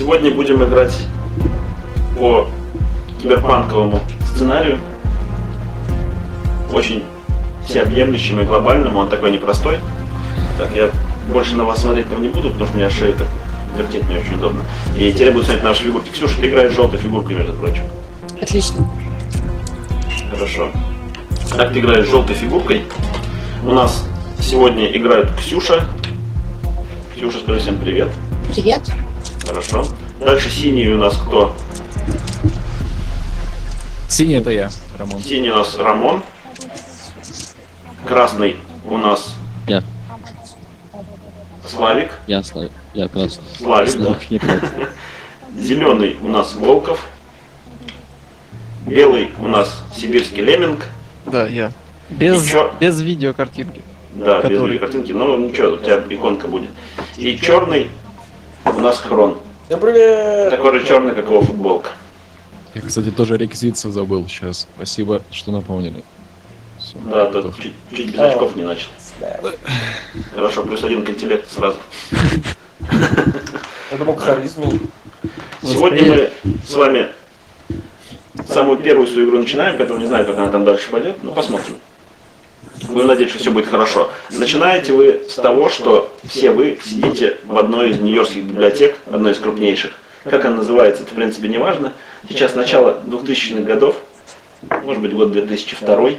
Сегодня будем играть по киберпанковому сценарию. Очень всеобъемлющему и глобальному, он такой непростой. Так, я больше на вас смотреть там не буду, потому что у меня шею так вертеть не очень удобно. И теперь буду смотреть на ваши фигурки. Ксюша, ты играешь желтой фигуркой, между прочим. Отлично. Хорошо. Так, ты играешь желтой фигуркой. У нас сегодня играют Ксюша. Ксюша, скажи всем привет. Привет. Хорошо. Дальше синий у нас кто? Синий это я, Рамон. Синий у нас Рамон. Красный у нас Я. Славик. Я Славик. Я красный. Славик, да. Славик, не красный. Зеленый у нас Волков. Белый у нас Сибирский Лемминг. Да, я. Без, И чё? без видеокартинки. Да, без Который? картинки, но ничего, у тебя иконка будет. И черный у нас Хрон. Всем привет! Такой же черный, как его футболка. Я, кстати, тоже реквизицию забыл сейчас. Спасибо, что напомнили. Всё, Да, готов. тут чуть без очков не начал. Хорошо, +1 к интеллекту сразу. Я думал, к харизме. Сегодня мы с вами самую первую свою игру начинаем, поэтому не знаю, как она там дальше пойдет, но посмотрим. Будем надеяться, что все будет хорошо. Начинаете вы с того, что все вы сидите в одной из нью-йоркских библиотек, одной из крупнейших. Как она называется, это в принципе не важно. Сейчас начало 2000-х годов, может быть год 2002.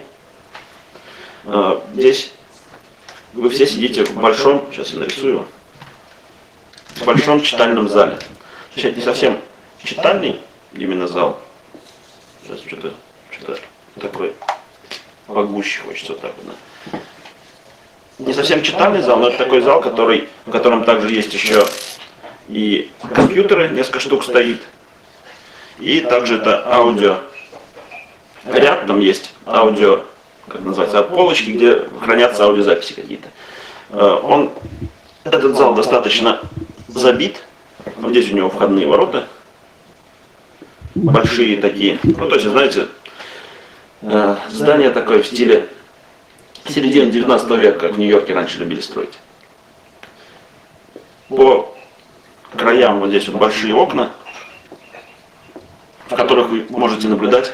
Здесь вы все сидите в большом, сейчас я нарисую его, в большом читальном зале. Сейчас не совсем читальный именно зал. Сейчас что-то такое погуще хочется вот так вот. Да. Не совсем читальный зал, но это такой зал, в котором также есть еще и компьютеры, несколько штук стоит. И также это аудио. Ряд там есть аудио, как называется, полочки, где хранятся аудиозаписи какие-то. Этот зал достаточно забит. Вот здесь у него входные ворота. Большие такие. Ну, то есть, знаете, здание такое в стиле середины 19 века, как в Нью-Йорке раньше любили строить. По краям вот здесь вот большие окна, в которых вы можете наблюдать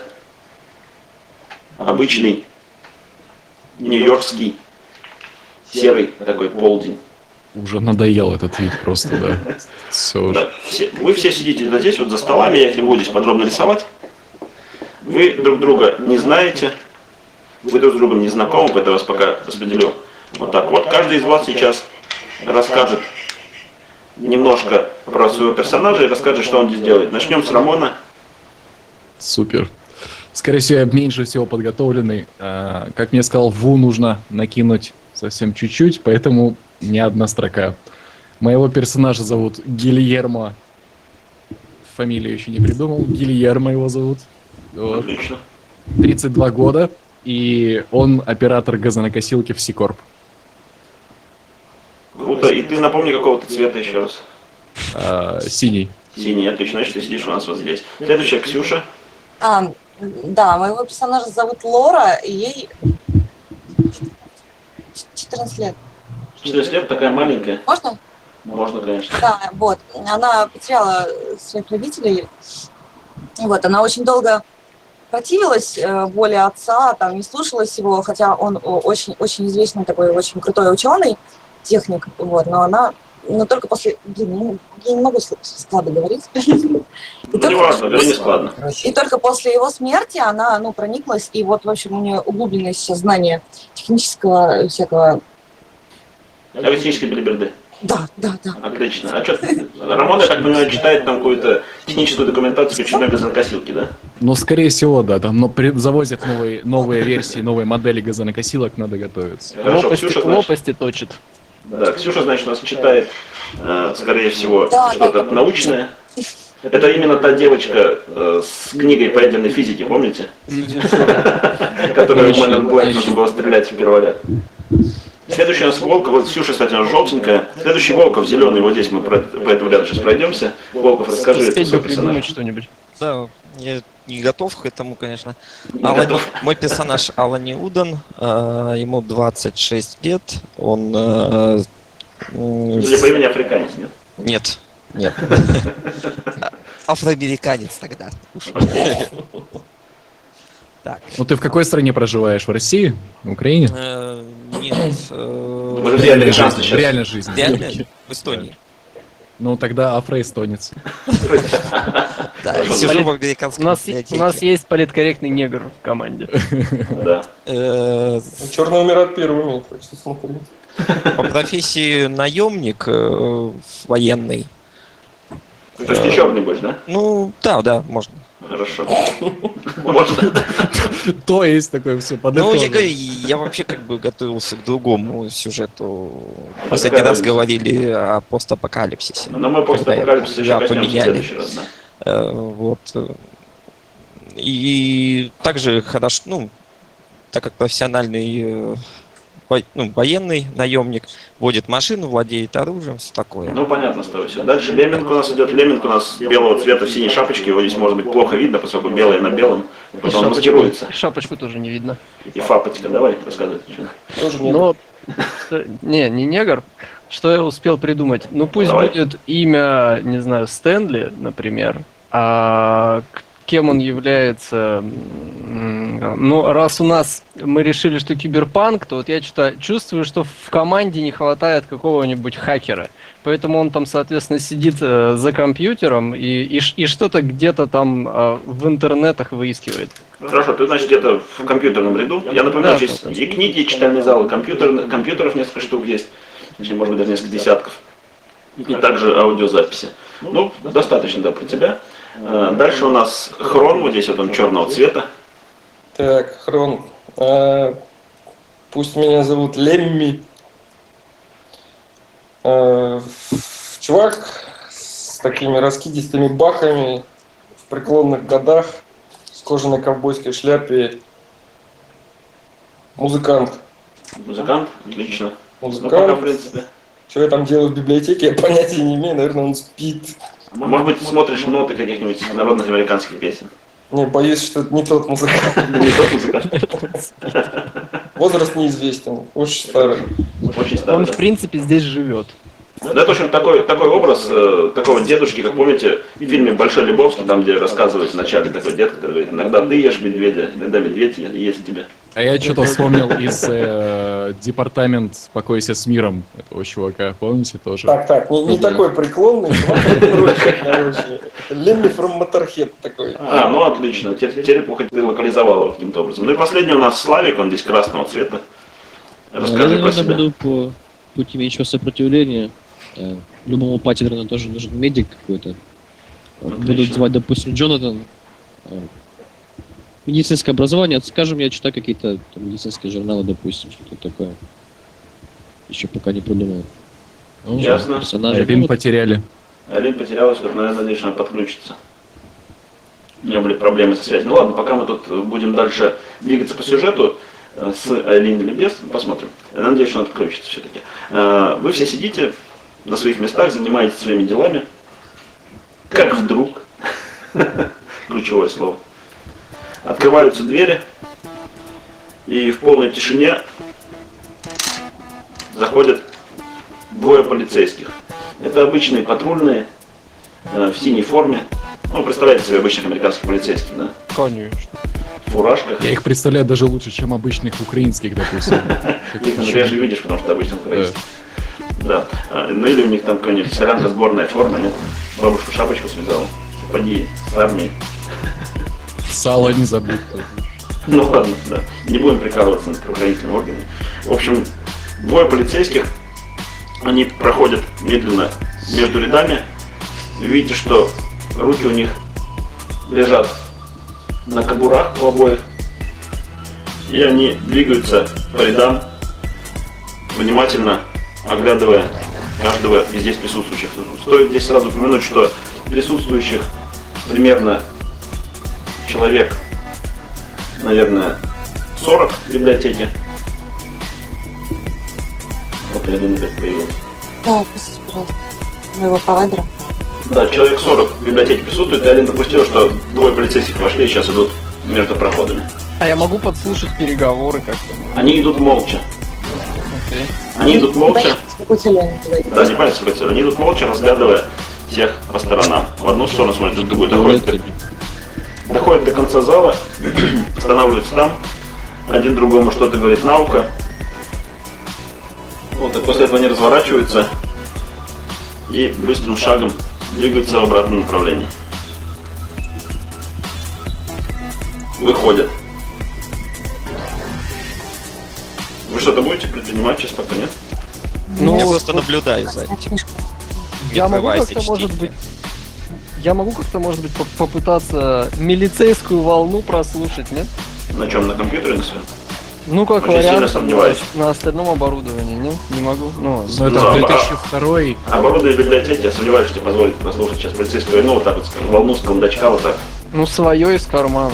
обычный нью-йоркский серый такой полдень. Уже надоел этот вид просто, да. Все уже. Да, вы все сидите вот здесь вот за столами, я их не буду здесь подробно рисовать. Вы друг друга не знаете, вы друг с другом не знакомы, поэтому я вас пока распределю вот так. Вот каждый из вас сейчас расскажет немножко про своего персонажа и расскажет, что он здесь делает. Начнем с Рамона. Супер. Скорее всего, я меньше всего подготовленный. Как мне сказал Ву, нужно накинуть совсем чуть-чуть, поэтому не одна строка. Моего персонажа зовут Гильермо. Фамилию еще не придумал. Гильермо его зовут. Вот. Отлично. 32 года. И он оператор газонокосилки в Сикорп. Круто. И ты напомни, какого ты цвета еще раз. Синий. Синий, отлично, значит, ты сидишь у нас вот здесь. Следующая Ксюша. Да, моего персонажа зовут Лора, и ей 14 лет. 14 лет, такая маленькая. Можно? Можно, конечно. Да, вот. Она потеряла своих родителей. И вот, она очень долго противилась воле отца, там, не слушалась его, хотя он очень известный такой, очень крутой ученый, техник, вот, но она, только после, я не могу складно говорить. Не важно, говори не складно. И только после его смерти она, прониклась, и вот, в общем, у нее углубленное сейчас знание технического всякого. Технические билиберды. Да. Отлично. А что, Рамон, я так понимаю, читает там какую-то техническую документацию очередной газонокосилки, да? Ну, скорее всего, да. Там завозят новые версии, новые модели газонокосилок, надо готовиться. Хорошо, Ксюша, значит, Лопасти точит. да, Ксюша, значит, у нас читает, скорее всего, Да, что-то научное. Это именно та девочка с книгой по ядерной физике, помните? Которую в Мэн Блэк нужно было стрелять в перволет. Следующий у нас Волков, вот Ксюша, кстати, она желтенькая. Следующий Волков, зеленый, вот здесь мы по этому ряду сейчас пройдемся. Волков, расскажи Успеть свой бы персонаж. придумать что-нибудь. Да, я не готов к этому, конечно. Готов. Мой персонаж Алан Удан, ему 26 лет, он... Судя по имени африканец, нет? Нет, Нет. Афроамериканец тогда. Так. Ну ты в какой стране проживаешь? В России? В Украине? Нет. Мы же В все реальной американцы жизни. В сейчас. реальной жизни. Реально? В Эстонии. Ну тогда афроэстонец. Да, и У сижу в У американской нас библиотеке. есть политкорректный негр в команде. Да. Черный умирает первыми, хочется смотреть. По профессии наемник военный. То есть ты черный будешь, да? Ну, да, можно. Хорошо. Можно. То есть такое все Ну, я подытожим. говорю, я вообще как бы готовился к другому сюжету. Последний раз говорили о постапокалипсисе. Но мы после Когда апокалипсиса еще да, коснемся в поменяли. следующий раз, да. Вот. И также хорошо, ну, так как профессиональный военный наемник, водит машину, владеет оружием, все такое. Ну, понятно, что все. Дальше лемминг у нас идет. Лемминг у нас белого цвета в синей шапочке. Его здесь может быть плохо видно, поскольку белое на белом. Потом он маскируется. Шапочку тоже не видно. И фапочка. Давай, рассказывай. Тоже нет. Но не негр. Что я успел придумать? Ну пусть Давай. будет имя, не знаю, Стэнли, например. А кем он является? Ну, раз у нас мы решили, что киберпанк, то вот я что-то чувствую, что в команде не хватает какого-нибудь хакера. Поэтому он там, соответственно, сидит за компьютером и что-то где-то там в интернетах выискивает. Хорошо, ты, значит, где-то в компьютерном ряду. Я напоминаю, Да. есть и книги, и читальный зал, и компьютеров несколько штук есть. Значит, может быть, даже несколько десятков. И также аудиозаписи. Ну, достаточно, да, про тебя. Дальше у нас хрон, вот здесь вот он черного цвета. Так, Хрон. Пусть меня зовут Лемми. Чувак с такими раскидистыми бахами в преклонных годах, с кожаной ковбойской шляпе. Музыкант. Музыкант, отлично. Ну, пока, в Музыкант. принципе. Что я там делаю в библиотеке, я понятия не имею. Наверное, он спит. Может быть, ты смотришь ноты каких-нибудь народных американских песен. Не, боюсь, что это не тот музыкант. Не тот музыкант. Возраст неизвестен. Очень старый. Очень старый. Он, да. в принципе, здесь живет. Да, это, в общем, такой образ такого дедушки, как помните, в фильме «Большой Лебовский», там, где рассказывает вначале такой дед, который говорит, иногда ты ешь медведя, иногда медведь ест тебя. А я что-то вспомнил из департамент «Покойся с миром» этого чувака, помните тоже? Так, не такой преклонный, короче. Лемми from Motorhead такой. Ну отлично, теперь хоть ты локализовал его каким-то образом. Ну и последний у нас Славик, он здесь красного цвета. Я, Расскажи про наверное, себя. буду по пути меньшего сопротивления. Любому паттерну тоже нужен медик какой-то. Буду Отлично. звать, допустим, Джонатан. Медицинское образование, скажем, я читаю какие-то там медицинские журналы, допустим, что-то такое. Еще пока не придумал. Ну, Ясно. Персонажи. Рим Ну, потеряли. Алин потерялась, вот, наверное, надеюсь, она подключится. У меня были проблемы со связью. Ну ладно, пока мы тут будем дальше двигаться по сюжету с Алин или без, посмотрим. Я надеюсь, что она подключится все-таки. Вы все сидите на своих местах, занимаетесь своими делами. Как вдруг, ключевое слово, открываются двери, и в полной тишине заходят двое полицейских. Это обычные патрульные в синей форме. Ну, представляете себе обычных американских полицейских, да? Конечно. В фуражках. Я их представляю даже лучше, чем обычных украинских, допустим. Их реже видишь, потому что обычных украинских. Да. Ну или у них там какая-нибудь солянка сборная форма, нет? Бабушку шапочку связала. Поди с армией. Сало не забудь. Ну ладно, да. Не будем прикалываться над правоохранительными органами. В общем, двое полицейских, они проходят медленно между рядами. Видите, что руки у них лежат на кобурах у обоих. И они двигаются по рядам, внимательно оглядывая каждого из здесь присутствующих. Стоит здесь сразу упомянуть, что присутствующих примерно человек, наверное, 40 в библиотеке. Вот я думаю, как появилось. Да, простите, пожалуйста. Моего провайдера. Да, человек 40 в библиотеке присутствует, и Алина допустила, что двое полицейских вошли и сейчас идут между проходами. А я могу подслушать переговоры как-то? Они идут молча. Окей. Они идут молча. Какую цель они туда идут? Да, не понятно, сколько цель. Они идут молча, разглядывая всех по сторонам. В одну сторону смотрит, в другую. Доходит до конца зала, останавливается там, один другому что-то говорит на ухо. Вот, и после этого они разворачиваются и быстрым шагом двигаются в обратном направлении. Выходят. Вы что-то будете предпринимать сейчас, пока нет? Ну, я Ну, просто наблюдаю за этим. Книжку. не я могу отрываясь как-то, от может чтения. быть, попытаться милицейскую волну прослушать, нет? На чем? На компьютере на своем? Ну, как Очень сильно вариант, сомневаюсь. на остальном оборудовании, нет? Не могу. Ну, Но это Да, 2002 Оборудование библиотеки, я сомневаюсь, что позволит прослушать сейчас полицейскую войну, вот так вот, скажем, волну с кондачка, вот так. ну, свое из кармана.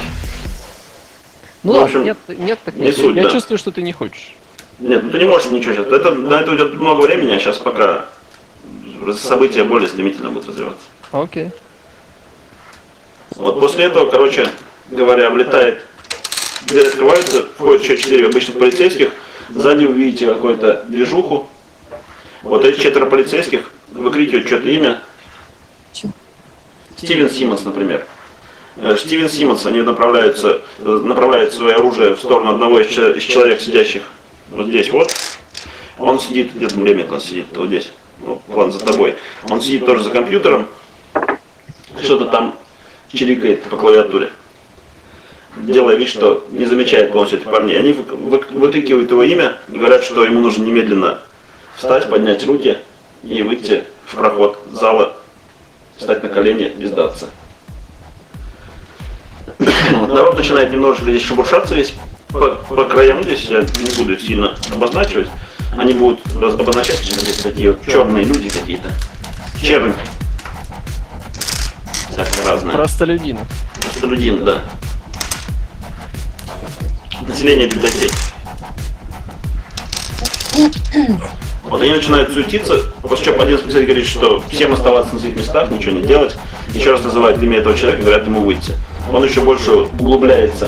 Ну, Ну, в ладно, общем, нет, так не нет. суть, Я да. чувствую, что ты не хочешь. Нет, ну ты не можешь ничего сейчас. На это уйдет много времени, а сейчас пока события более стремительно будут развиваться. Окей. Вот после этого, короче говоря, влетает, дверь открывается, входит еще 4 обычных полицейских, сзади вы видите какую-то движуху. Вот эти 4 полицейских выкрикивают что-то имя. Чё? Стивен Симмонс, например. Стивен Симмонс, они направляют свое оружие в сторону одного из человек, сидящих вот здесь вот. Он сидит, где-то время он сидит, вот здесь. Ну, план за тобой. Он сидит тоже за компьютером, что-то там чирикает по клавиатуре, делая вид, что не замечает полностью этих парней. Они выкрикивают его имя и говорят, что ему нужно немедленно встать, поднять руки и выйти в проход зала, встать на колени и сдаться. Народ начинает немножечко здесь шебуршаться весь по краям, здесь я не буду их сильно обозначивать. Они будут обозначать здесь такие вот черные люди какие-то. Чернь. Всякое разное. Простолюдин. Простолюдин, да. Население библиотеки. Вот они начинают суетиться, после чего один специалист говорит, что всем оставаться на своих местах, ничего не делать. Еще раз называют имя этого человека и говорят ему выйти. Он еще больше углубляется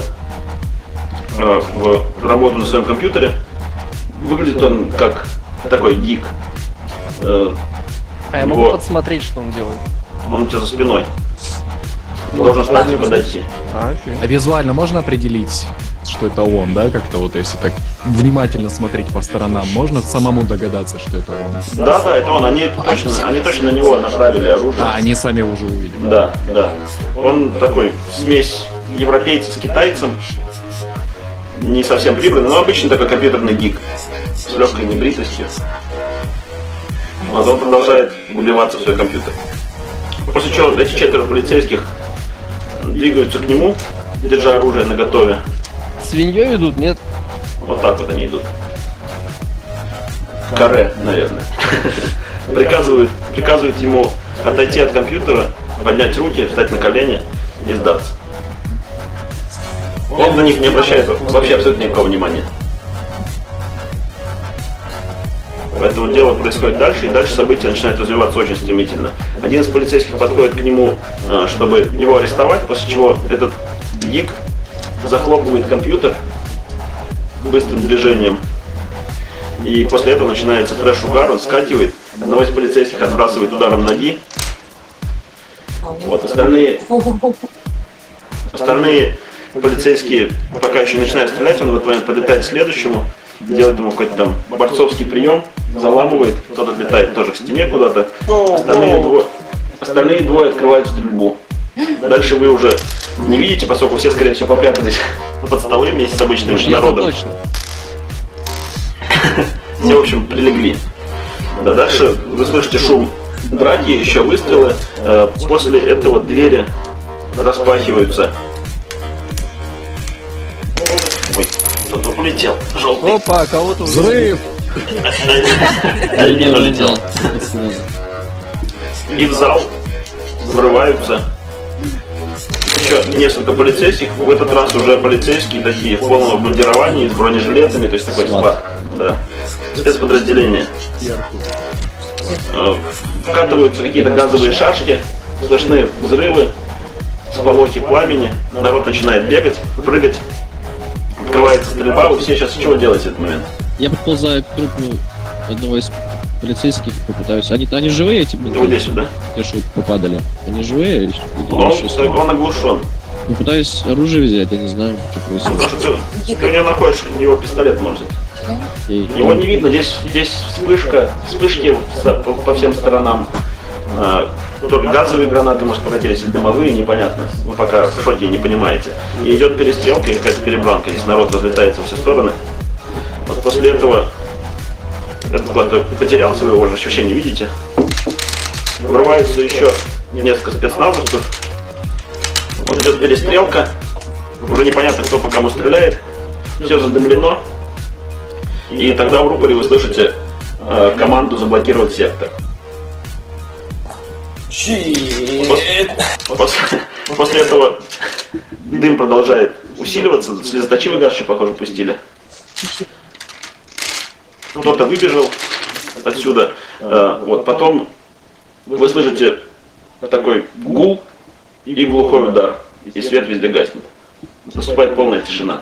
в работу на своем компьютере. Выглядит он как такой гик. А я могу Вот. подсмотреть, что он делает. Он у тебя за спиной. Должен встать и подойти. Окей. А визуально можно определить, что это он, да? Как-то вот если так внимательно смотреть по сторонам, можно самому догадаться, что это он? Да, это он. Они точно на него направили оружие. А, они сами уже увидели. Да. Он такой смесь европейца с китайцем. Не совсем прибранный, но обычный такой компьютерный гик. С легкой небритостью. Вот он продолжает убиваться в свой компьютер. После чего эти 4 полицейских двигаются к нему, держа оружие наготове. Свиньей идут, нет? Вот так вот они идут. Каре, наверное. Приказывают ему отойти от компьютера, поднять руки, встать на колени и сдаться. Он на них не обращает вообще абсолютно никакого внимания. Поэтому дело происходит дальше, и дальше события начинают развиваться очень стремительно. Один из полицейских подходит к нему, чтобы его арестовать, после чего этот гик захлопывает компьютер быстрым движением. И после этого начинается трэш-угар, он скативает, одного из полицейских отбрасывает ударом ноги. Вот, остальные полицейские пока еще не начинают стрелять, он в этот момент подлетает к следующему, делает ему какой-то там борцовский прием, заламывает, тот отлетает тоже к стене куда-то. Остальные двое открывают стрельбу. Дальше вы уже не видите, поскольку все, скорее всего, попрятались под столы вместе с обычным Я народом. точно. Все, в общем, прилегли. Да, дальше вы слышите шум драки, еще выстрелы. После этого двери распахиваются. Ой, кто-то улетел. Желтый. Опа, кого-то уже... Взрыв! Один улетел. И в зал врываются еще несколько полицейских. В этот раз уже полицейские такие в полном обмундировании, с бронежилетами, то есть такой склад. Да. Спецподразделение. Вкатываются какие-то газовые шашки, слышны взрывы, сполохи пламени, народ начинает бегать, прыгать, открывается стрельба. Вы все сейчас чего делаете в этот момент? Я подползаю к трупу одного из полицейских попытаются. Они живые, эти Ну, вот здесь, да? те, что попадали? Они живые? Или Он, что? он оглушен. Ну, пытаюсь оружие взять, я не знаю, что происходит. Потому что ты у него находишь, у него пистолет может. И- Его не видно, здесь вспышки по всем сторонам. То ли газовые гранаты, может, прокатились, или дымовые, непонятно. Вы пока в шоке не понимаете. И идет перестрелка и какая-то перебранка. Здесь народ разлетается во все стороны. Вот после этого этот кто-то потерял своего же ощущения, видите? Врывается еще несколько спецназовцев. Вот идет перестрелка. Уже непонятно, кто по кому стреляет. Все задымлено. И тогда в рупоре вы слышите команду заблокировать сектор. После этого дым продолжает усиливаться, слезоточивый газ еще, похоже, пустили. Кто-то выбежал отсюда. Вот, потом вы слышите такой гул и глухой удар, и свет везде гаснет. Наступает полная тишина.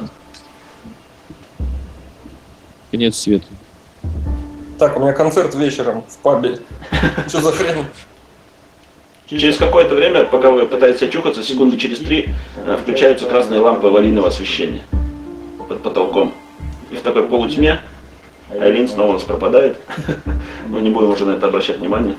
Конец света. Так, у меня концерт вечером в пабе. Что за хрень? Через какое-то время, пока вы пытаетесь очухаться, секунды через 3, включаются красные лампы аварийного освещения под потолком. И в такой полутьме Айлин снова у нас пропадает. Мы не будем уже на это обращать внимание.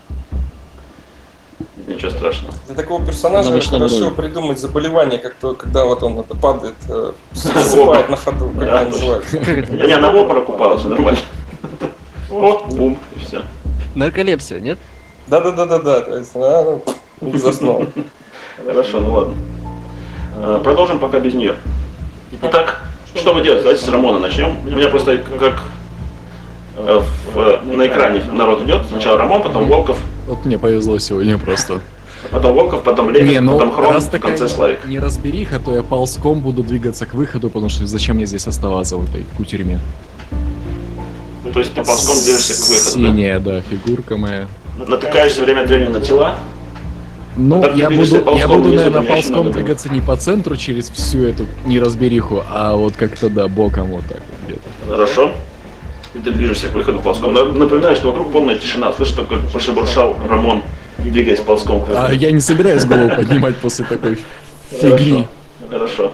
Ничего страшного. Для такого персонажа Она вышла на хорошо роль. придумать заболевание, когда вот он это падает, засыпает на ходу, как Да, это называется. Не, она в обморок упала, все нормально. О, бум, и все. Нарколепсия, нет? Да, то есть, не заснул. Хорошо, ну ладно. Продолжим пока без нее. Итак, что вы делаете? Давайте с Рамона начнем. У меня просто как на экране народ идет. Сначала Рамон, потом Волков, Вот мне повезло сегодня просто. потом Волков, потом Не, Левин, ну потом Хром, раз в такая конце Славик. неразбериха, то я ползком буду двигаться к выходу, потому что зачем мне здесь оставаться в этой кутерьме? То есть ты ползком движешься к выходу, Синяя, да, фигурка моя. да? Натыкаешься время от времени на тела. Ну, Так ты я движешься буду, ползком, если наверное, бы меня еще ползком надо было. двигаться не по центру через всю эту неразбериху, а вот как-то, да, боком вот так вот где-то. Хорошо. И ты движешься к выходу ползком. Напоминаю, что вокруг полная тишина. Слышишь, такой прошебуршал Рамон, двигаясь ползком к выходу. А я не собираюсь голову поднимать после такой фигни. Хорошо.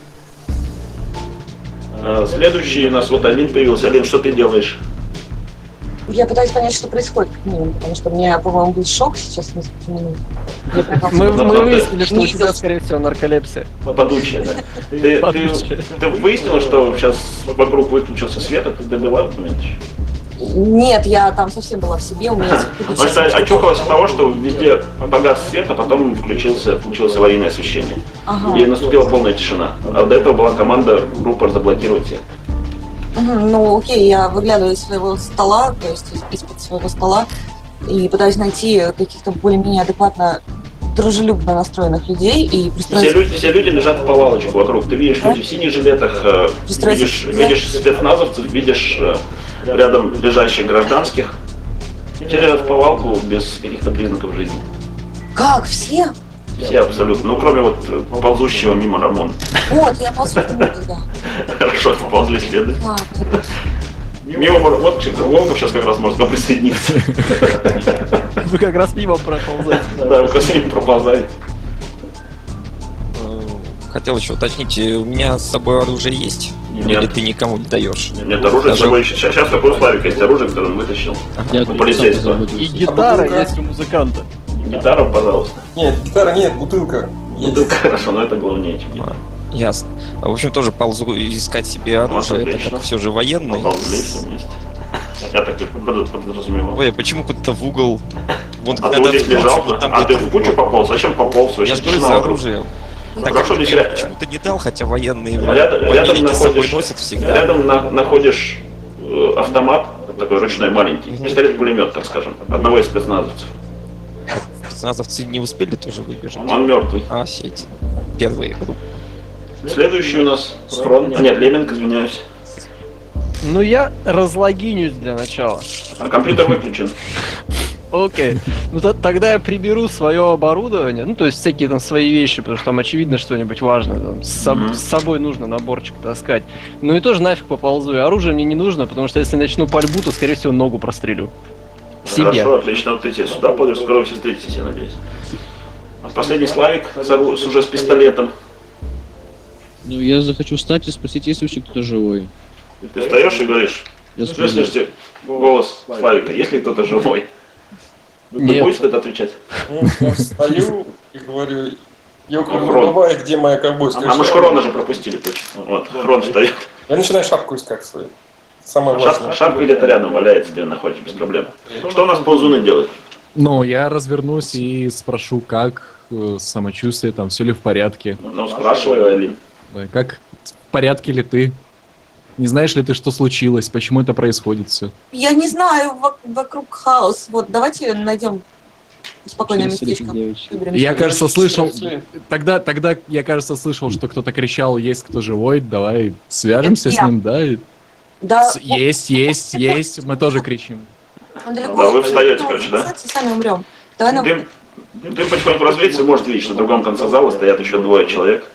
Следующий у нас вот Алин появился. Алин, что ты делаешь? Я пытаюсь понять, что происходит, как минимум, потому что у меня, по-моему, был шок сейчас несколько минут. Я прям Мы Да, выяснили, что у не тебя, видел. скорее всего, нарколепсия. Подучая, да? Ты выяснила, что сейчас вокруг выключился свет, а ты добила в момент еще? Нет, я там совсем была в себе, у меня... Потому что очухалась от того, что везде погас свет, а потом включилось аварийное освещение. Ага. И наступила полная тишина. А до этого была команда рупор заблокировать всех. Мгм, ну, окей, я выглядываю из своего стола, то есть из-под своего стола, и пытаюсь найти каких-то более-менее адекватно дружелюбно настроенных людей и пристроить... Все люди лежат в повалочку вокруг. Ты видишь людей в синих жилетах, видишь спецназовцев, видишь рядом лежащих гражданских. Все лежат в повалку без каких-то признаков жизни. Как? Все? Все абсолютно. Ну, кроме вот ползущего мимо Рамона. Вот, я ползу к нему тогда. Хорошо, ползли следы. Так, Мимо вот Волков сейчас как раз может присоединиться. Вы как раз мимо проползаете. Да, вы как раз проползаете. Хотел еще уточнить, у меня с собой оружие есть? Нет. Или ты никому не даешь? Нет, оружие с Даже- собой еще. Сейчас такой у Славика есть оружие, которое он вытащил. Я У полицейского. И гитара бутылка? есть у музыканта. Гитару, пожалуйста. Нет, гитара нет, бутылка. Есть. Ну, хорошо, но это главнее, чем гитара. Ясно. В общем, тоже ползу искать себе оружие, это отлично. как все же военный. Ползли все вместе. Я так и подразумевал. Ой, а почему куда-то в угол? Вон А ты когда вот здесь лежал, вот там а ты где-то- в кучу пополз? Зачем пополз? Я Вообще же говорю тишина за вокруг. оружие. Так Хорошо, как здесь почему-то не дал, хотя военные рядом с собой носят всегда. рядом находишь автомат, такой ручной маленький, пистолет-пулемет, так скажем, одного из спецназовцев. Спецназовцы не успели тоже выбежать. Он мертвый. А, сеть. Первые. Следующий у нас Схрон. Нет, Леменко, извиняюсь. Ну, я разлогинюсь для начала. А компьютер выключен. Окей. Ну, тогда я приберу свое оборудование, ну, то есть всякие там свои вещи, потому что там очевидно что-нибудь важное. Там, с собой нужно наборчик таскать. Ну и тоже нафиг поползу. И оружие мне не нужно, потому что если начну пальбу, то, скорее всего, ногу прострелю. себе. Хорошо, отлично. Вот ты сюда пойдешь, скоро вы все встретитесь, я надеюсь. А последний Славик уже с пистолетом. Ну, я захочу встать и спросить, есть ли вообще кто-то живой. Ты встаешь и говоришь, Я вы слышите голос Славика, есть ли кто-то живой? Ты Нет. будешь это отвечать? Ну, я встаю и говорю, ёкарь Хрон. бабай, где моя ковбойская А мы ж шапка?» Хрона же пропустили точно. Вот, Хрон встает. Я начинаю шапку искать свою. Самое важное. Шапка где-то рядом валяется, где находишь без проблем. Что у нас ползуны делают? Ну, я развернусь и спрошу, как самочувствие, там, все ли в порядке. Ну, спрашивай, Алин. Да, как в порядке ли ты? Не знаешь ли ты, что случилось? Почему это происходит все? Я не знаю, вокруг хаос. Вот, давайте найдем спокойное Через местечко. девочек. Выберемся. Я, кажется, слышал... Если- Тогда я, кажется, слышал, что кто-то кричал, есть кто живой, давай свяжемся с Я. ним, да? Да, Есть, мы тоже кричим. он далеко. Да, вы встаете, Ну, короче, да? кстати, сами умрем. Давай нам... Дым потихоньку развеется, и может видеть, что в другом конце зала стоят еще двое человек.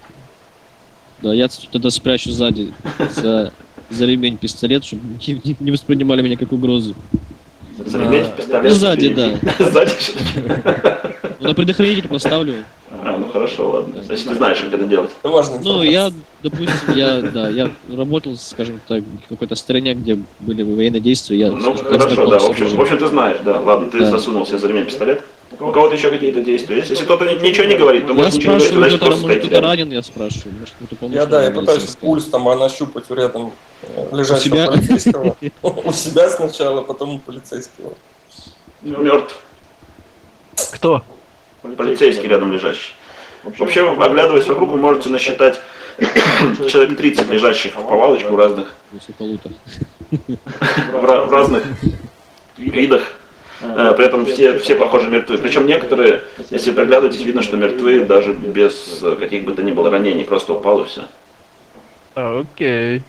Да, я тогда спрячу сзади за ремень пистолет, чтобы не воспринимали меня как угрозу. За ремень, Да. пистолет. Ну, сзади, да. Сзади что-то. Ну, на предохранитель поставлю. А, ну хорошо, ладно. Значит, ты знаешь, как это делать. Это важно. Ну, я, допустим, я работал, скажем так, в какой-то стране, где были военные действия. Я Ну, как хорошо, знаком да. с В общем, оружием. ты знаешь, да. Ладно, ты Да. засунул себе за ремень пистолет. У кого-то еще какие-то действия есть? Если кто-то ничего не говорит, то Я может ничего не говорить, спрашиваю, значит просто может стоит кто-то рядом. ранен, я спрашиваю. Может, кто-то поможет. Я мне пытаюсь медицинское. пульс там нащупать рядом лежащего себя? полицейского. У себя сначала, потом у полицейского. Мертв. Кто? Полицейский рядом лежащий. Вообще, оглядываясь вокруг, вы можете насчитать человек 30 лежащих в повалочку разных, Высоколута. в разных видах. При этом все похожи мертвы. Причем некоторые, если приглядываетесь, видно, что мертвы даже без каких бы то ни было ранений, просто упал и все. Окей.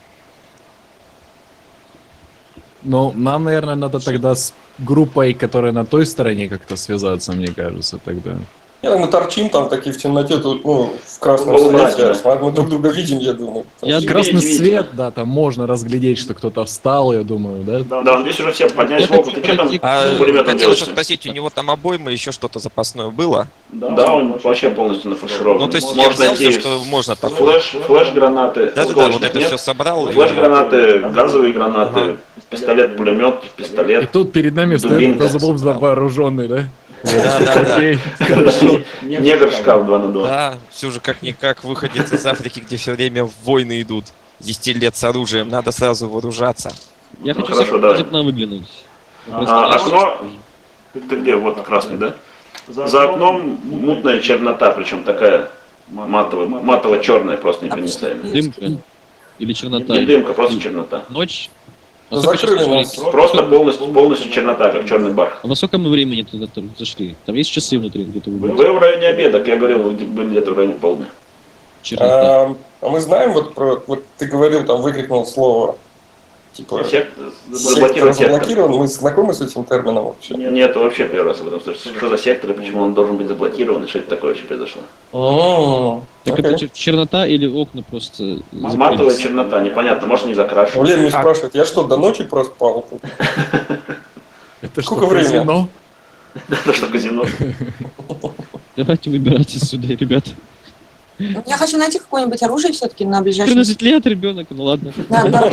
Ну, нам, наверное, надо тогда с группой, которая на той стороне, как-то связаться, мне кажется, тогда. Мы торчим там такие в темноте, тут, в красном Полумраке. свете. Мы друг друга видим, я думаю. Я Красный видите. свет, да, там можно разглядеть, что кто-то встал, я думаю, да? Да, здесь уже все поднялись. Вова, ты что там с пулеметом Хотел делаешь? еще спросить, у него там обоймы, еще что-то запасное было? Да, он вообще полностью нафарширован. Ну, то есть я можно взял все, найти что можно там. флеш-гранаты, Да-да-да, вот осколочных это нет. все собрал. и- Флеш-гранаты, газовые гранаты, пистолет, пулемет, И пистолет. тут перед нами стоит Дубинка. зубов вооруженный, да? Да-да-да. Окей. Негр шкаф 2 на 2. Да, все же как-никак выходец из Африки, где все время войны идут. 10 лет с оружием, надо сразу вооружаться. Я Ну, хочу хорошо, за давай. окно выглянуть. Окно, ты где, вот красный, да? За окном мутная чернота, причем такая матово-черная, просто непроницаемая. Дымка. Или чернота. Не дымка, просто чернота. Ночь. Ну, А сколько закрыли часов нас. времени? Просто полностью чернота, как черный бар. А во сколько мы времени туда там зашли? Там есть часы внутри, где-то вы Вы в районе обеда, как я говорил, вы были где-то в районе полдня. чернота. А мы знаем, вот ты говорил, там выкрикнул слово, типа, Сектор сектор заблокирован сектор. заблокирован. Мы знакомы с этим термином вообще? Нет, вообще первый раз об этом слышу. Что за сектор и почему он должен быть заблокирован, и что это такое вообще произошло? Так Окей. это чернота или окна просто Матовая закрылись? чернота, непонятно, может не закрашена. Лен меня спрашивает, я что, до ночи проспал? Это что, Сколько времени? казино? Это что, казино? Давайте выбирать отсюда, ребята. Я хочу найти какое-нибудь оружие все-таки на ближайшем... 13 лет ребенок, ну ладно. Да.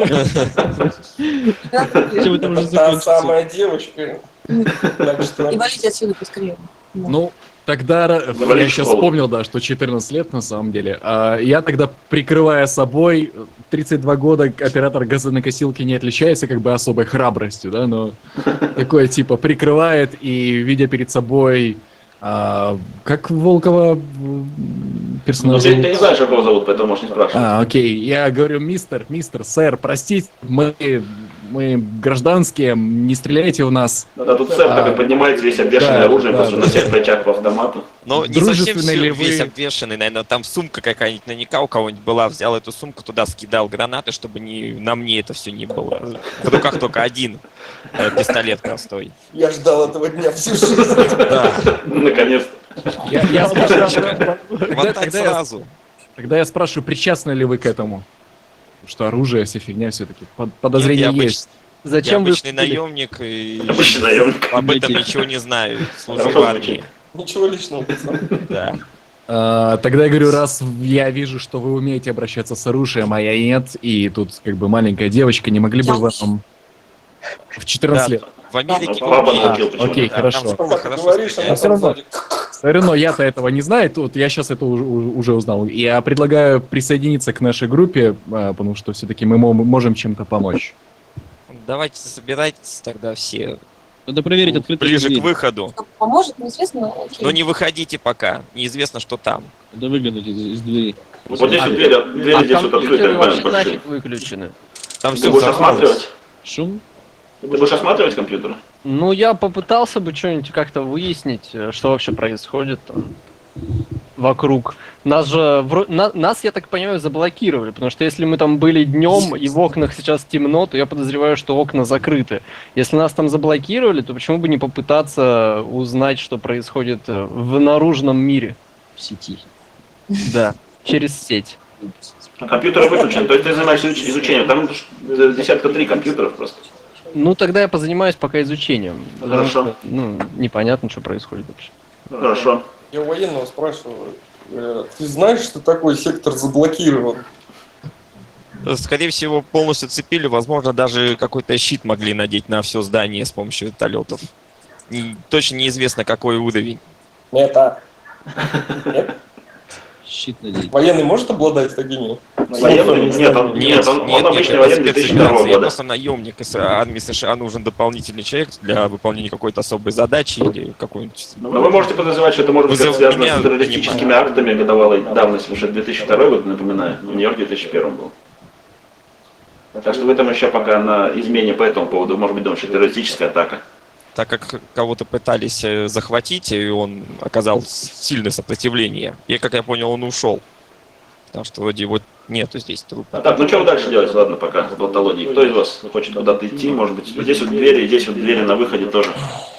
Чем это может Та закончиться? самая девочка. Так что... И валите отсюда поскорее. Да. Ну, тогда Завалить я сейчас школу. вспомнил, да, что 14 лет на самом деле. Я тогда, прикрывая собой, 32 года оператор газонокосилки не отличается как бы особой храбростью, да, но такое типа прикрывает и, видя перед собой, как Волкова персонаж Ты зовут? не знаешь, как его зовут, поэтому можешь не спрашивать. Окей, я говорю, мистер, сэр, простите, мы гражданские, не стреляйте в нас. Да, тут сэр так и поднимается весь обвешанный Да, оружием, да, потому что да. на всех плечах по автомату. Но не совсем Дружественны ли весь вы? обвешанный, наверное, там сумка какая-нибудь наверняка у кого-нибудь была, взял эту сумку, туда скидал гранаты, чтобы на мне это все не было. В руках только один пистолет простой. Я ждал этого дня всю жизнь. Да, Наконец-то. Я спрашиваю, вот так сразу. тогда я спрашиваю, причастны ли вы к этому? Что оружие, вся фигня все-таки. Подозрение Нет, я есть. Зачем вы... обычный наемник и Обычный наемник. об этом ничего не знаю. Служу в Хорошо армии. звучит. Ничего личного, пацан. Да. Тогда я говорю, раз я вижу, что вы умеете обращаться с оружием, а я нет, и тут как бы маленькая девочка, не могли бы вам в 14 Да, лет? В Америке Папа умеют. научил почему-то. Окей, Да, хорошо. там Как ты хорошо говоришь, стреляют. а всё равно. сзади. Все равно я-то этого не знаю, тут я сейчас это уже узнал. Я предлагаю присоединиться к нашей группе, потому что все-таки мы можем чем-то помочь. Давайте собирайтесь тогда все Надо проверить открытые ближе двери. к выходу. Что поможет, неизвестно. но окей. Но не выходите пока. Неизвестно, что там. Надо выглянуть из двери. Вот здесь вот двери здесь вот открыты, компьютеры вообще большие. нафиг выключены. Там Ты все будешь осматривать? Шум? Ты будешь осматривать компьютер? Ну, я попытался бы что-нибудь как-то выяснить, что вообще происходит там вокруг. Нас же, нас, я так понимаю, заблокировали, потому что если мы там были днем и в окнах сейчас темно, то я подозреваю, что окна закрыты. Если нас там заблокировали, то почему бы не попытаться узнать, что происходит в наружном мире? В сети. Да, через сеть. Компьютер выключен, то есть ты занимаешься изучением. Там десятка 3 компьютеров просто. Ну, тогда я позанимаюсь пока изучением. Потому Хорошо. что, ну, непонятно, что происходит вообще. Хорошо. Я у военного спрашиваю, ты знаешь, что такой сектор заблокирован? Скорее всего, полностью цепили. Возможно, даже какой-то щит могли надеть на все здание с помощью вертолетов. Точно неизвестно, какой уровень. Нет, Нет? Щит надеть. Военный может обладать такими? Военный? Нет, он обычный это военный 2002 спецоперация. Я года. просто наемник. Из армии США нужен дополнительный человек для выполнения какой-то особой задачи или какой-нибудь... Но вы можете подозревать, что это может быть Вызов связано меня с террористическими актами годовалой давности, потому что 2002 год, напоминаю, в Нью-Йорк 2001 был. Так что вы там еще пока на измене по этому поводу, может быть, думаете, что террористическая атака. Так как кого-то пытались захватить, и он оказал сильное сопротивление. И, как я понял, он ушел. Потому что вроде его нету здесь трупа. Так, ну что вы дальше делаете? Ладно, пока с болтологией. Кто из вас хочет куда-то идти? Может быть, здесь вот двери, и здесь вот двери на выходе тоже.